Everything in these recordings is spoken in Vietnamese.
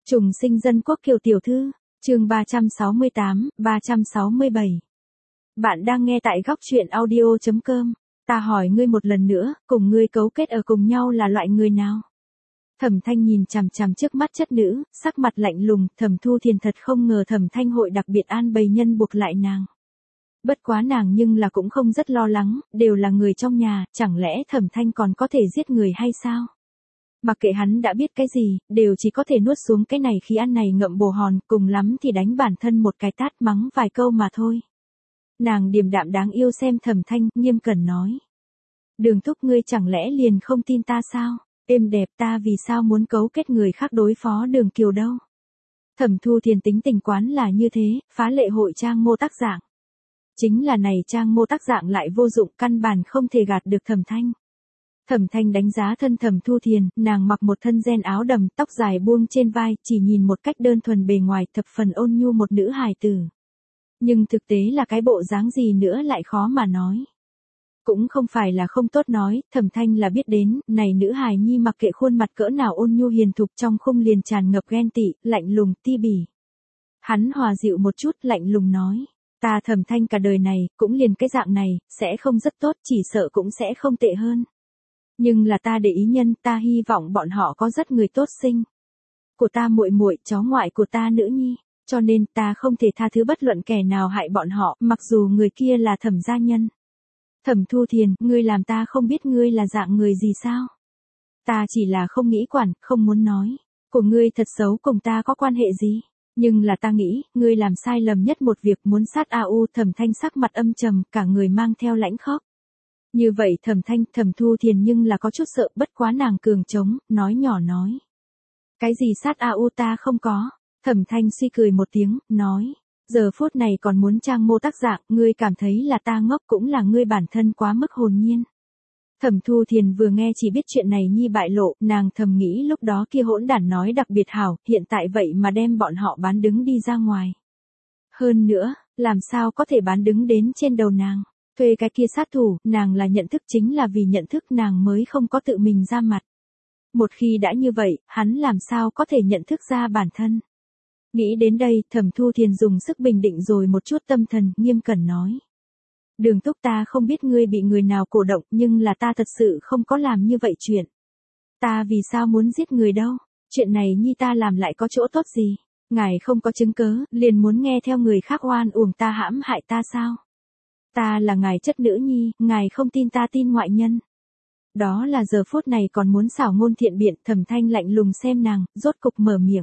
Trùng sinh dân quốc Kiều tiểu thư, chương 368, 367. Bạn đang nghe tại góc truyện audio.com. Ta hỏi ngươi một lần nữa, cùng ngươi cấu kết ở cùng nhau là loại người nào? Thẩm Thanh nhìn chằm chằm trước mắt chất nữ, sắc mặt lạnh lùng, Thẩm Thu Thiền thật không ngờ Thẩm Thanh hội đặc biệt an bày nhân buộc lại nàng. Bất quá nàng nhưng là cũng không rất lo lắng, đều là người trong nhà, chẳng lẽ Thẩm Thanh còn có thể giết người hay sao? Mặc kệ hắn đã biết cái gì, đều chỉ có thể nuốt xuống cái này khi ăn này ngậm bồ hòn, cùng lắm thì đánh bản thân một cái tát mắng vài câu mà thôi. Nàng điềm đạm đáng yêu xem Thẩm Thanh, nghiêm cẩn nói. Đường thúc ngươi chẳng lẽ liền không tin ta sao? Êm đẹp ta vì sao muốn cấu kết người khác đối phó Đường Kiều đâu? Thẩm Thu Thiền tính tình quán là như thế, phá lệ hội trang mô tác dạng. Chính là này trang mô tác dạng lại vô dụng, căn bản không thể gạt được Thẩm Thanh. Thẩm Thanh đánh giá thân Thẩm Thu Thiền, nàng mặc một thân ren áo đầm, tóc dài buông trên vai, chỉ nhìn một cách đơn thuần bề ngoài thập phần ôn nhu một nữ hài tử. Nhưng thực tế là cái bộ dáng gì nữa lại khó mà nói. Cũng không phải là không tốt nói, Thẩm Thanh là biết đến, này nữ hài nhi mặc kệ khuôn mặt cỡ nào ôn nhu hiền thục trong khung liền tràn ngập ghen tị, lạnh lùng, ti bỉ. Hắn hòa dịu một chút, lạnh lùng nói. Ta Thẩm Thanh cả đời này, cũng liền cái dạng này, sẽ không rất tốt, chỉ sợ cũng sẽ không tệ hơn. Nhưng là ta để ý nhân, ta hy vọng bọn họ có rất người tốt sinh. Của ta muội muội, cháu ngoại của ta nữ nhi, cho nên ta không thể tha thứ bất luận kẻ nào hại bọn họ, mặc dù người kia là Thẩm gia nhân. Thẩm Thu Thiền, ngươi làm ta không biết ngươi là dạng người gì sao? Ta chỉ là không nghĩ quản, không muốn nói. Của ngươi thật xấu cùng ta có quan hệ gì? Nhưng là ta nghĩ, ngươi làm sai lầm nhất một việc muốn sát AU. Thẩm Thanh sắc mặt âm trầm, cả người mang theo lãnh khóc. Như vậy Thẩm Thu Thiền nhưng là có chút sợ, bất quá nàng cường trống, nói nhỏ nói. Cái gì sát AU ta không có. Thẩm Thanh suy cười một tiếng, nói. Giờ phút này còn muốn trang mô tác dạng, ngươi cảm thấy là ta ngốc cũng là ngươi bản thân quá mức hồn nhiên. Thẩm Thu Thiền vừa nghe chỉ biết chuyện này nhi bại lộ, nàng thầm nghĩ lúc đó kia hỗn đản nói đặc biệt hảo, hiện tại vậy mà đem bọn họ bán đứng đi ra ngoài. Hơn nữa, làm sao có thể bán đứng đến trên đầu nàng. Thuê cái kia sát thủ, nàng là nhận thức, chính là vì nhận thức nàng mới không có tự mình ra mặt. Một khi đã như vậy, hắn làm sao có thể nhận thức ra bản thân. Nghĩ đến đây, Thẩm Thu Thiền dùng sức bình định rồi một chút tâm thần, nghiêm cẩn nói. Đường thúc ta không biết ngươi bị người nào cổ động, nhưng là ta thật sự không có làm như vậy chuyện. Ta vì sao muốn giết người đâu, chuyện này nhi ta làm lại có chỗ tốt gì. Ngài không có chứng cớ, liền muốn nghe theo người khác oan uổng ta hãm hại ta sao? Ta là ngài chất nữ nhi, ngài không tin ta tin ngoại nhân. Đó là giờ phút này còn muốn xảo ngôn thiện biện. Thẩm Thanh lạnh lùng xem nàng, rốt cục mở miệng.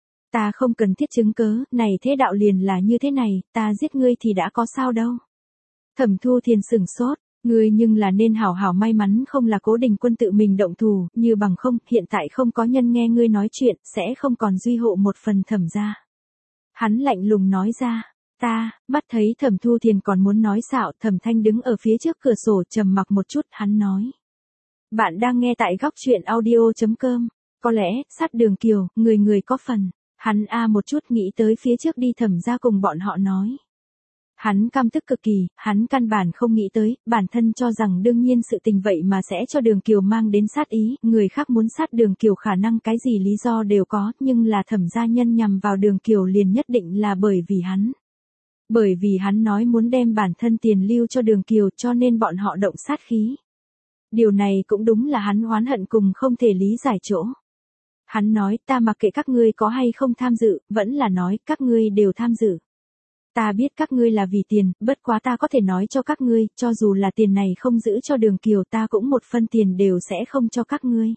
Ta không cần thiết chứng cớ, này thế đạo liền là như thế này, ta giết ngươi thì đã có sao đâu. Thẩm Thu Thiền sửng sốt, ngươi nhưng là nên hảo hảo may mắn không là Cố Đình Quân tự mình động thủ, như bằng không, hiện tại không có nhân nghe ngươi nói chuyện, sẽ không còn duy hộ một phần Thẩm gia. Hắn lạnh lùng nói ra. Ta, mắt thấy Thẩm Thu Thiền còn muốn nói xạo, Thẩm Thanh đứng ở phía trước cửa sổ trầm mặc một chút, hắn nói. Bạn đang nghe tại góc truyện audio.com, có lẽ, sát Đường Kiều, người có phần. Hắn một chút nghĩ tới phía trước đi Thẩm gia cùng bọn họ nói. Hắn căm tức cực kỳ, hắn căn bản không nghĩ tới, bản thân cho rằng đương nhiên sự tình vậy mà sẽ cho Đường Kiều mang đến sát ý, người khác muốn sát Đường Kiều khả năng cái gì lý do đều có, nhưng là Thẩm gia nhân nhằm vào Đường Kiều liền nhất định là bởi vì hắn. Bởi vì hắn nói muốn đem bản thân tiền lưu cho Đường Kiều cho nên bọn họ động sát khí. Điều này cũng đúng là hắn oán hận cùng không thể lý giải chỗ. Hắn nói ta mặc kệ các ngươi có hay không tham dự, vẫn là nói các ngươi đều tham dự. Ta biết các ngươi là vì tiền, bất quá ta có thể nói cho các ngươi, cho dù là tiền này không giữ cho Đường Kiều ta cũng một phân tiền đều sẽ không cho các ngươi.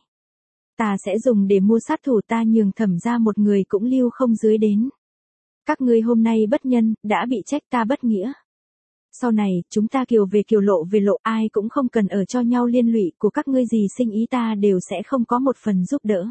Ta sẽ dùng để mua sát thủ, ta nhường Thẩm gia một người cũng lưu không dưới đến. Các ngươi hôm nay bất nhân, đã bị trách ta bất nghĩa. Sau này, chúng ta kiều về lộ, ai cũng không cần ở cho nhau liên lụy, của các ngươi gì sinh ý ta đều sẽ không có một phần giúp đỡ.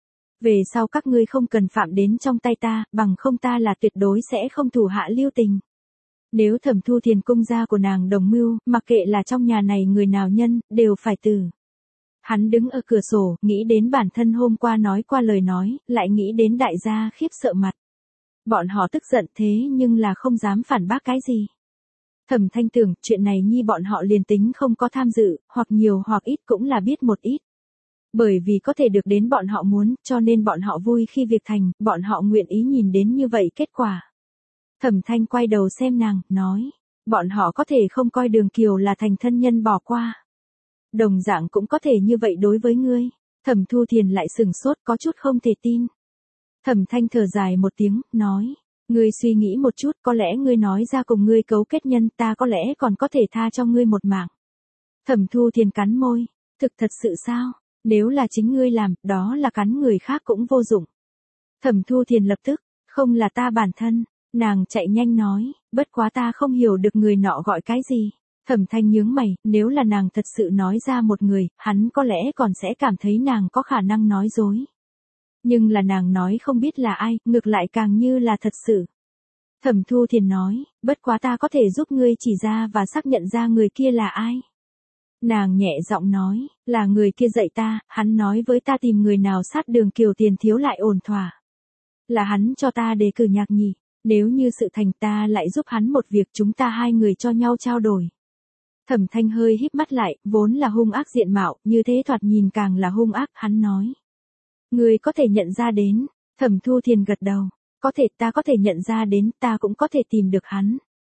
Về sau các ngươi không cần phạm đến trong tay ta, bằng không ta là tuyệt đối sẽ không thủ hạ lưu tình. Nếu Thẩm Thu Thiền cung gia của nàng đồng mưu, mặc kệ là trong nhà này người nào nhân, đều phải từ. Hắn đứng ở cửa sổ, nghĩ đến bản thân hôm qua nói qua lời nói, lại nghĩ đến đại gia khiếp sợ mặt. Bọn họ tức giận thế nhưng là không dám phản bác cái gì. Thẩm Thanh tưởng, chuyện này nhi bọn họ liền tính không có tham dự, hoặc nhiều hoặc ít cũng là biết một ít. Bởi vì có thể được đến bọn họ muốn, cho nên bọn họ vui khi việc thành, bọn họ nguyện ý nhìn đến như vậy kết quả. Thẩm Thanh quay đầu xem nàng, nói, bọn họ có thể không coi Đường Kiều là thành thân nhân bỏ qua. Đồng dạng cũng có thể như vậy đối với ngươi. Thẩm Thu Thiền lại sừng sốt có chút không thể tin. Thẩm Thanh thở dài một tiếng, nói, ngươi suy nghĩ một chút, có lẽ ngươi nói ra cùng ngươi cấu kết nhân, ta có lẽ còn có thể tha cho ngươi một mạng. Thẩm Thu Thiền cắn môi, thực thật sự sao? Nếu là chính ngươi làm, đó là cắn người khác cũng vô dụng. Thẩm Thu Thiền lập tức, không là ta bản thân, nàng chạy nhanh nói, bất quá ta không hiểu được người nọ gọi cái gì. Thẩm Thanh nhướng mày, nếu là nàng thật sự nói ra một người, hắn có lẽ còn sẽ cảm thấy nàng có khả năng nói dối. Nhưng là nàng nói không biết là ai, ngược lại càng như là thật sự. Thẩm Thu Thiền nói, bất quá ta có thể giúp ngươi chỉ ra và xác nhận ra người kia là ai. Nàng nhẹ giọng nói, là người kia dạy ta, hắn nói với ta tìm người nào sát Đường Kiều tiền thiếu lại ổn thỏa. Là hắn cho ta đề cử Nhạc Nhị, nếu như sự thành ta lại giúp hắn một việc chúng ta hai người cho nhau trao đổi. Thẩm Thanh hơi híp mắt lại, vốn là hung ác diện mạo, như thế thoạt nhìn càng là hung ác, hắn nói. Người có thể nhận ra đến, Thẩm Thu Thiền gật đầu, có thể ta có thể nhận ra đến, ta cũng có thể tìm được hắn.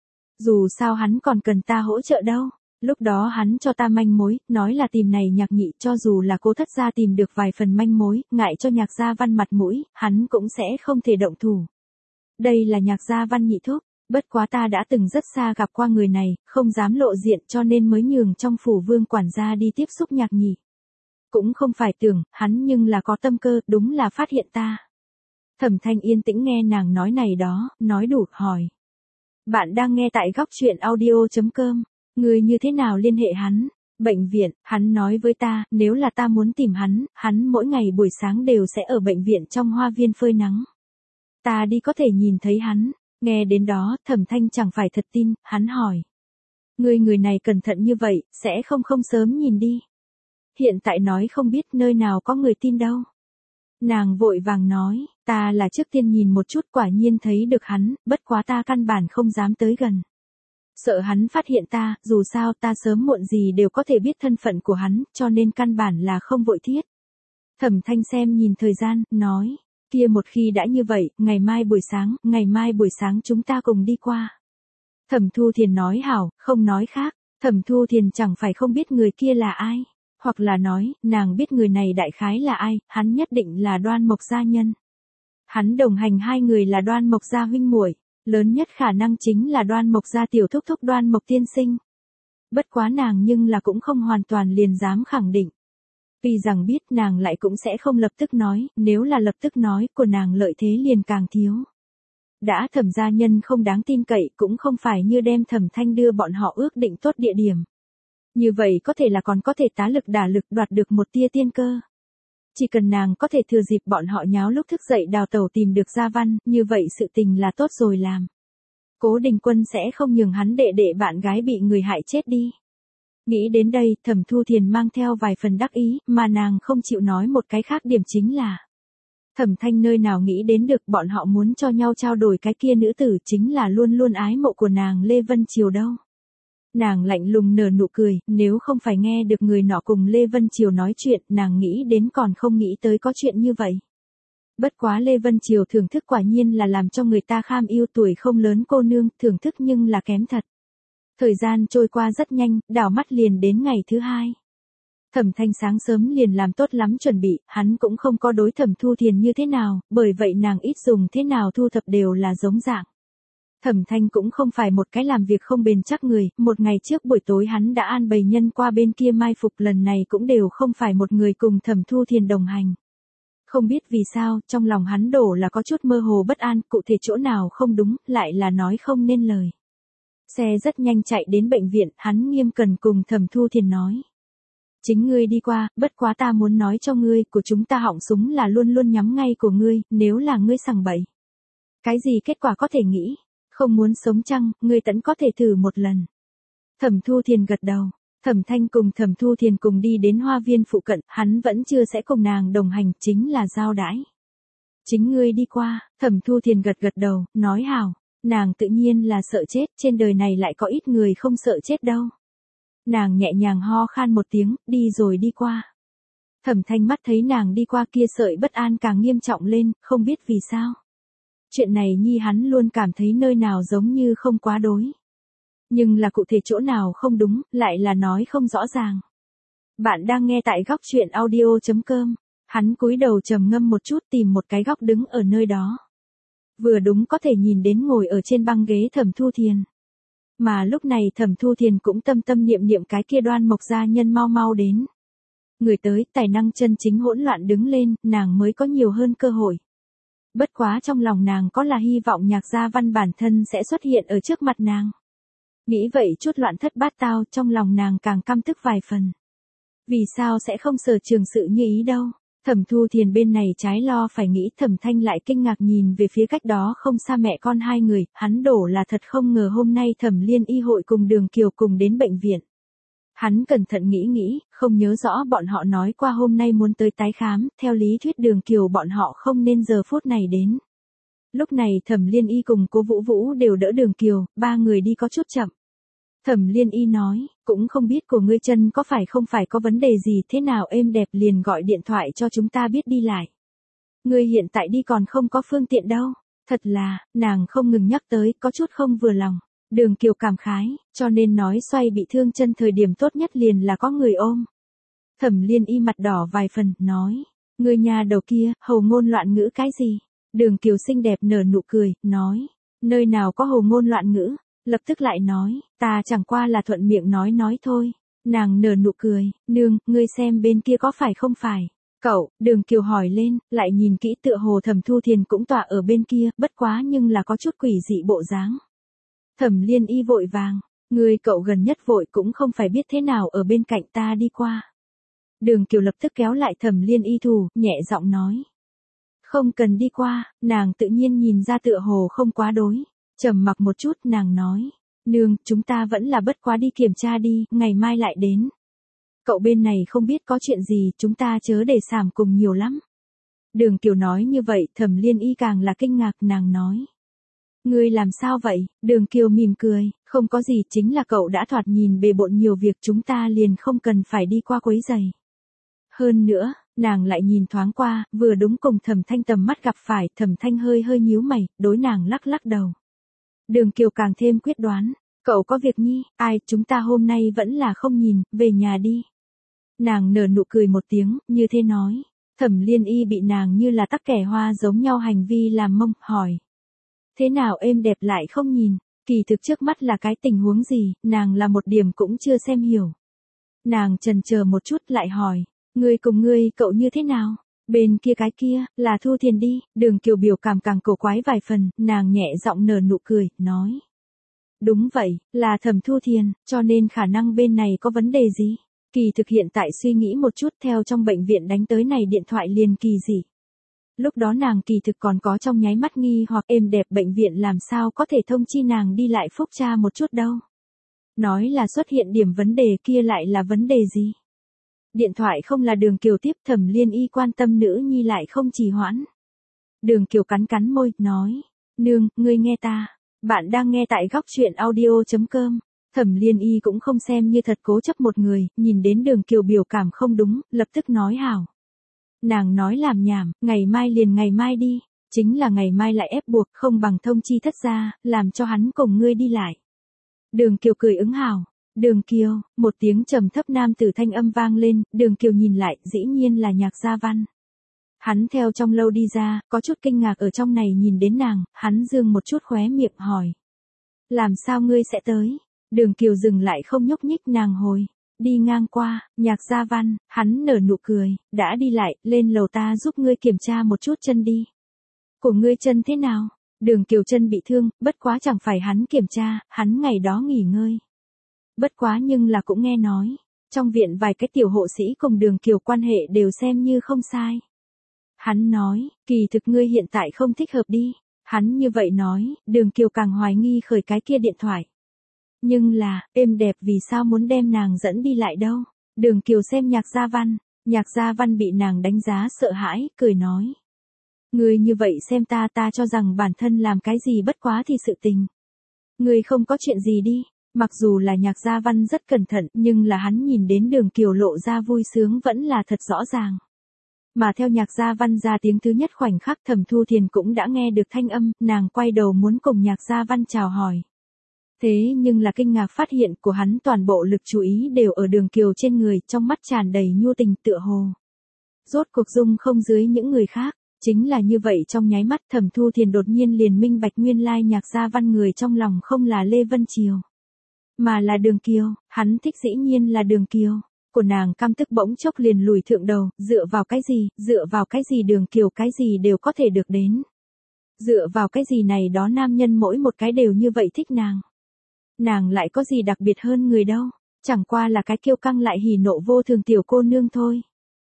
Dù sao hắn còn cần ta hỗ trợ đâu. Lúc đó hắn cho ta manh mối, nói là tìm này Nhạc Nhị, cho dù là Cố Thất gia tìm được vài phần manh mối, ngại cho Nhạc Gia Văn mặt mũi, hắn cũng sẽ không thể động thủ. Đây là Nhạc Gia Văn nhị thúc, bất quá ta đã từng rất xa gặp qua người này, không dám lộ diện cho nên mới nhường trong phủ Vương quản gia đi tiếp xúc Nhạc Nhị. Cũng không phải tưởng, hắn nhưng là có tâm cơ, đúng là phát hiện ta. Thẩm Thanh yên tĩnh nghe nàng nói này đó, nói đủ, hỏi. Bạn đang nghe tại góc truyện audio.com. Người như thế nào liên hệ hắn? Bệnh viện, hắn nói với ta, nếu là ta muốn tìm hắn mỗi ngày buổi sáng đều sẽ ở bệnh viện trong hoa viên phơi nắng. Ta đi có thể nhìn thấy hắn. Nghe đến đó, Thẩm Thanh chẳng phải thật tin, hắn hỏi. Người này cẩn thận như vậy, sẽ không sớm nhìn đi. Hiện tại nói không biết nơi nào có người tin đâu. Nàng vội vàng nói, ta là trước tiên nhìn một chút quả nhiên thấy được hắn, bất quá ta căn bản không dám tới gần. Sợ hắn phát hiện ta, dù sao ta sớm muộn gì đều có thể biết thân phận của hắn, cho nên căn bản là không vội thiết. Thẩm Thanh xem nhìn thời gian, nói, kia một khi đã như vậy, ngày mai buổi sáng chúng ta cùng đi qua. Thẩm Thu Thiền nói hảo, không nói khác, Thẩm Thu Thiền chẳng phải không biết người kia là ai, hoặc là nói, nàng biết người này đại khái là ai, hắn nhất định là Đoan Mộc gia nhân. Hắn đồng hành hai người là Đoan Mộc gia huynh muội. Lớn nhất khả năng chính là Đoan Mộc gia tiểu thúc thúc Đoan Mộc tiên sinh. Bất quá nàng nhưng là cũng không hoàn toàn liền dám khẳng định. Vì rằng biết nàng lại cũng sẽ không lập tức nói, nếu là lập tức nói, của nàng lợi thế liền càng thiếu. Đã Thẩm gia nhân không đáng tin cậy, cũng không phải như đem Thẩm Thanh đưa bọn họ ước định tốt địa điểm. Như vậy có thể là còn có thể tá lực đả lực đoạt được một tia tiên cơ. Chỉ cần nàng có thể thừa dịp bọn họ nháo lúc thức dậy đào tẩu tìm được Gia Văn, như vậy sự tình là tốt rồi làm. Cố Đình Quân sẽ không nhường hắn đệ đệ bạn gái bị người hại chết đi. Nghĩ đến đây, Thẩm Thu Thiền mang theo vài phần đắc ý, mà nàng không chịu nói một cái khác điểm chính là. Thẩm Thanh nơi nào nghĩ đến được bọn họ muốn cho nhau trao đổi cái kia nữ tử chính là luôn luôn ái mộ của nàng Lê Vân Triều đâu. Nàng lạnh lùng nở nụ cười, nếu không phải nghe được người nọ cùng Lê Vân Triều nói chuyện, nàng nghĩ đến còn không nghĩ tới có chuyện như vậy. Bất quá Lê Vân Triều thưởng thức quả nhiên là làm cho người ta kham yêu tuổi không lớn cô nương, thưởng thức nhưng là kém thật. Thời gian trôi qua rất nhanh, đảo mắt liền đến ngày thứ hai. Thẩm Thanh sáng sớm liền làm tốt lắm chuẩn bị, hắn cũng không có đối Thẩm Thu Thiền như thế nào, bởi vậy nàng ít dùng thế nào thu thập đều là giống dạng. Thẩm Thanh cũng không phải một cái làm việc không bền chắc người, một ngày trước buổi tối hắn đã an bày nhân qua bên kia mai phục, lần này cũng đều không phải một người cùng Thẩm Thu Thiền đồng hành. Không biết vì sao, trong lòng hắn đổ là có chút mơ hồ bất an, cụ thể chỗ nào không đúng, lại là nói không nên lời. Xe rất nhanh chạy đến bệnh viện, hắn nghiêm cẩn cùng Thẩm Thu Thiền nói. Chính ngươi đi qua, bất quá ta muốn nói cho ngươi, của chúng ta họng súng là luôn luôn nhắm ngay của ngươi, nếu là ngươi sằng bậy. Cái gì kết quả có thể nghĩ, không muốn sống chăng, ngươi tẫn có thể thử một lần. Thẩm Thu Thiền gật đầu, Thẩm Thanh cùng Thẩm Thu Thiền cùng đi đến hoa viên phụ cận, hắn vẫn chưa sẽ cùng nàng đồng hành, chính là giao đãi. Chính ngươi đi qua, Thẩm Thu Thiền gật đầu, nói hảo, nàng tự nhiên là sợ chết, trên đời này lại có ít người không sợ chết đâu. Nàng nhẹ nhàng ho khan một tiếng, đi rồi đi qua. Thẩm Thanh mắt thấy nàng đi qua kia sợi bất an càng nghiêm trọng lên, không biết vì sao. Chuyện này nhi hắn luôn cảm thấy nơi nào giống như không quá đối. Nhưng là cụ thể chỗ nào không đúng, lại là nói không rõ ràng. Bạn đang nghe tại góc chuyện audio.com. Hắn cúi đầu trầm ngâm một chút tìm một cái góc đứng ở nơi đó. Vừa đúng có thể nhìn đến ngồi ở trên băng ghế Thẩm Thu Thiền. Mà lúc này Thẩm Thu Thiền cũng tâm tâm niệm niệm cái kia Đoan Mộc gia nhân mau mau đến. Người tới, tài năng chân chính hỗn loạn đứng lên, nàng mới có nhiều hơn cơ hội. Bất quá trong lòng nàng có là hy vọng Nhạc Gia Văn bản thân sẽ xuất hiện ở trước mặt nàng. Nghĩ vậy chút loạn thất bát tao, trong lòng nàng càng căm tức vài phần. Vì sao sẽ không sở trường sự như ý đâu? Thẩm Thu Thiền bên này trái lo phải nghĩ, Thẩm Thanh lại kinh ngạc nhìn về phía cách đó không xa mẹ con hai người, hắn đổ là thật không ngờ hôm nay Thẩm Liên y hội cùng Đường Kiều cùng đến bệnh viện. Hắn cẩn thận nghĩ, không nhớ rõ bọn họ nói qua hôm nay muốn tới tái khám, theo lý thuyết Đường Kiều bọn họ không nên giờ phút này đến. Lúc này Thẩm Liên y cùng Cố Vũ Vũ đều đỡ Đường Kiều, ba người đi có chút chậm. Thẩm Liên y nói, cũng không biết của ngươi chân có phải không phải có vấn đề gì, thế nào êm đẹp liền gọi điện thoại cho chúng ta biết đi lại. Ngươi hiện tại đi còn không có phương tiện đâu. Thật là, nàng không ngừng nhắc tới, có chút không vừa lòng. Đường Kiều cảm khái, cho nên nói xoay bị thương chân thời điểm tốt nhất liền là có người ôm. Thẩm Liên y mặt đỏ vài phần, nói, ngươi nhà đầu kia, hầu ngôn loạn ngữ cái gì? Đường Kiều xinh đẹp nở nụ cười, nói, nơi nào có hầu ngôn loạn ngữ? Lập tức lại nói, ta chẳng qua là thuận miệng nói thôi. Nàng nở nụ cười, nương, ngươi xem bên kia có phải không phải? Cậu, Đường Kiều hỏi lên, lại nhìn kỹ tựa hồ Thẩm Thu Thiền cũng tọa ở bên kia, bất quá nhưng là có chút quỷ dị bộ dáng. Thẩm Liên y vội vàng, ngươi cậu gần nhất vội cũng không phải biết thế nào ở bên cạnh ta đi qua. Đường Kiều lập tức kéo lại Thẩm Liên y thủ, nhẹ giọng nói. Không cần đi qua, nàng tự nhiên nhìn ra tựa hồ không quá đối. Trầm mặc một chút, nàng nói, nương, chúng ta vẫn là bất quá đi kiểm tra đi, ngày mai lại đến. Cậu bên này không biết có chuyện gì, chúng ta chớ để sảm cùng nhiều lắm. Đường Kiều nói như vậy, Thẩm Liên y càng là kinh ngạc, nàng nói. Ngươi làm sao vậy? Đường Kiều mỉm cười, không có gì, chính là cậu đã thoạt nhìn bề bộn nhiều việc, chúng ta liền không cần phải đi qua quấy giày. Hơn nữa, nàng lại nhìn thoáng qua, vừa đúng cùng Thẩm Thanh tầm mắt gặp phải, Thẩm Thanh hơi nhíu mày, đối nàng lắc lắc đầu. Đường Kiều càng thêm quyết đoán, cậu có việc nhi, ai, chúng ta hôm nay vẫn là không nhìn, về nhà đi. Nàng nở nụ cười một tiếng, như thế nói. Thẩm Liên y bị nàng như là tắc kẻ hoa giống nhau hành vi làm mông, hỏi. Thế nào êm đẹp lại không nhìn, kỳ thực trước mắt là cái tình huống gì, nàng là một điểm cũng chưa xem hiểu. Nàng chần chờ một chút lại hỏi, ngươi cùng ngươi cậu như thế nào? Bên kia cái kia, là Thu Thiền đi. Đường Kiều biểu cảm càng cổ quái vài phần, nàng nhẹ giọng nở nụ cười, nói. Đúng vậy, là Thẩm Thu Thiền, cho nên khả năng bên này có vấn đề gì? Kỳ thực hiện tại suy nghĩ một chút, theo trong bệnh viện đánh tới này điện thoại liền kỳ dị. Lúc đó nàng kỳ thực còn có trong nháy mắt nghi hoặc êm đẹp bệnh viện làm sao có thể thông chi nàng đi lại phúc tra một chút đâu. Nói là xuất hiện điểm vấn đề kia lại là vấn đề gì? Điện thoại không là Đường Kiều tiếp, Thẩm Liên y quan tâm nữ nhi lại không trì hoãn. Đường Kiều cắn môi, nói, nương, ngươi nghe ta, bạn đang nghe tại góc chuyện audio.com. Thẩm Liên y cũng không xem như thật cố chấp một người, nhìn đến Đường Kiều biểu cảm không đúng, lập tức nói hảo. Nàng nói làm nhảm, ngày mai liền ngày mai đi, chính là ngày mai lại ép buộc, không bằng thông chi thất gia, làm cho hắn cùng ngươi đi lại. Đường Kiều cười ứng hảo. Đường Kiều, một tiếng trầm thấp nam tử thanh âm vang lên, Đường Kiều nhìn lại, dĩ nhiên là Nhạc Gia Văn. Hắn theo trong lâu đi ra, có chút kinh ngạc ở trong này nhìn đến nàng, hắn dương một chút khóe miệng hỏi. Làm sao ngươi sẽ tới? Đường Kiều dừng lại không nhúc nhích, nàng hồi. Đi ngang qua, Nhạc Gia Văn, hắn nở nụ cười, đã đi lại, lên lầu ta giúp ngươi kiểm tra một chút chân đi. Của ngươi chân thế nào? Đường Kiều chân bị thương, bất quá chẳng phải hắn kiểm tra, hắn ngày đó nghỉ ngơi. Bất quá nhưng là cũng nghe nói, trong viện vài cái tiểu hộ sĩ cùng Đường Kiều quan hệ đều xem như không sai. Hắn nói, kỳ thực ngươi hiện tại không thích hợp đi. Hắn như vậy nói, Đường Kiều càng hoài nghi khởi cái kia điện thoại. Nhưng là, êm đẹp vì sao muốn đem nàng dẫn đi lại đâu? Đường Kiều xem Nhạc Gia Văn bị nàng đánh giá sợ hãi, cười nói. Ngươi như vậy xem ta cho rằng bản thân làm cái gì bất quá thì sự tình. Ngươi không có chuyện gì đi. Mặc dù là Nhạc Gia Văn rất cẩn thận, nhưng là hắn nhìn đến Đường Kiều lộ ra vui sướng vẫn là thật rõ ràng. Mà theo Nhạc Gia Văn ra tiếng thứ nhất khoảnh khắc Thẩm Thu Thiền cũng đã nghe được thanh âm, nàng quay đầu muốn cùng Nhạc Gia Văn chào hỏi. Thế nhưng là kinh ngạc phát hiện của hắn toàn bộ lực chú ý đều ở Đường Kiều trên người, trong mắt tràn đầy nhu tình tựa hồ. Rốt cuộc dung không dưới những người khác, chính là như vậy trong nháy mắt Thẩm Thu Thiền đột nhiên liền minh bạch nguyên lai Nhạc Gia Văn người trong lòng không là Lê Vân Triều, mà là Đường Kiều, hắn thích dĩ nhiên là Đường Kiều. Của nàng căm tức bỗng chốc liền lùi thượng đầu, dựa vào cái gì Đường Kiều cái gì đều có thể được đến. Dựa vào cái gì này đó nam nhân mỗi một cái đều như vậy thích nàng. Nàng lại có gì đặc biệt hơn người đâu, chẳng qua là cái kiêu căng lại hỉ nộ vô thường tiểu cô nương thôi.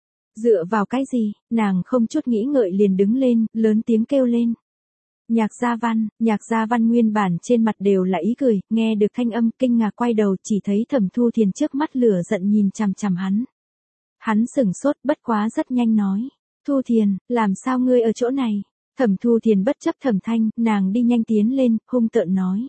Dựa vào cái gì, nàng không chút nghĩ ngợi liền đứng lên, lớn tiếng kêu lên. Nhạc Gia Văn nguyên bản trên mặt đều là ý cười, nghe được thanh âm kinh ngạc quay đầu chỉ thấy Thẩm Thu Thiền trước mắt lửa giận nhìn chằm chằm hắn. Hắn sửng sốt bất quá rất nhanh nói. Thu Thiền, làm sao ngươi ở chỗ này? Thẩm Thu Thiền bất chấp Thẩm Thanh, nàng đi nhanh tiến lên, hung tợn nói.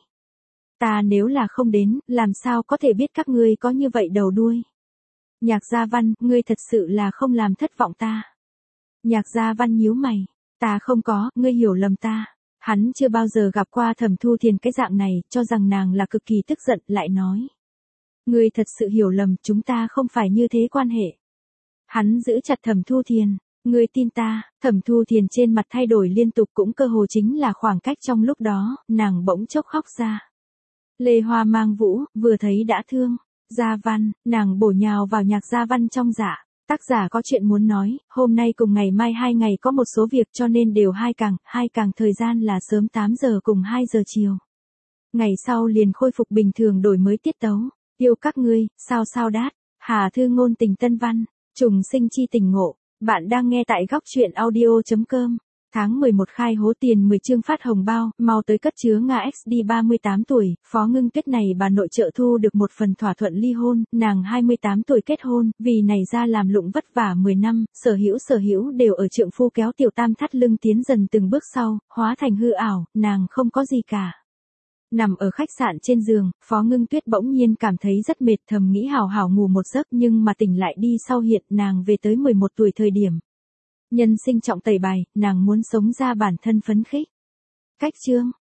Ta nếu là không đến, làm sao có thể biết các ngươi có như vậy đầu đuôi? Nhạc Gia Văn, ngươi thật sự là không làm thất vọng ta. Nhạc Gia Văn nhíu mày. Ta không có, ngươi hiểu lầm ta. Hắn chưa bao giờ gặp qua Thẩm Thu Thiền cái dạng này, cho rằng nàng là cực kỳ tức giận, lại nói. Ngươi thật sự hiểu lầm, chúng ta không phải như thế quan hệ. Hắn giữ chặt Thẩm Thu Thiền. Ngươi tin ta, Thẩm Thu Thiền trên mặt thay đổi liên tục cũng cơ hồ chính là khoảng cách trong lúc đó, nàng bỗng chốc khóc ra. Lê Hoa mang vũ, vừa thấy đã thương. Gia Văn, nàng bổ nhào vào Nhạc Gia Văn trong dạ. Tác giả có chuyện muốn nói, hôm nay cùng ngày mai 2 ngày có một số việc cho nên đều hai càng thời gian là sớm 8 giờ cùng 2 giờ chiều. Ngày sau liền khôi phục bình thường đổi mới tiết tấu. Yêu các ngươi, sao đát. Hà thư ngôn tình tân văn, trùng sinh chi tình ngộ. Bạn đang nghe tại góc truyện audio.com. Tháng 11 khai hố tiền 10 chương phát hồng bao, mau tới cất chứa Nga XD 38 tuổi, Phó Ngưng Tuyết này bà nội trợ thu được một phần thỏa thuận ly hôn, nàng 28 tuổi kết hôn, vì này ra làm lụng vất vả 10 năm, sở hữu đều ở trượng phu kéo tiểu tam thắt lưng tiến dần từng bước sau, hóa thành hư ảo, nàng không có gì cả. Nằm ở khách sạn trên giường, Phó Ngưng Tuyết bỗng nhiên cảm thấy rất mệt thầm nghĩ hào hào ngủ một giấc nhưng mà tỉnh lại đi sau hiện nàng về tới 11 tuổi thời điểm. Nhân sinh trọng tẩy bài, nàng muốn sống ra bản thân phấn khích. Cách chương.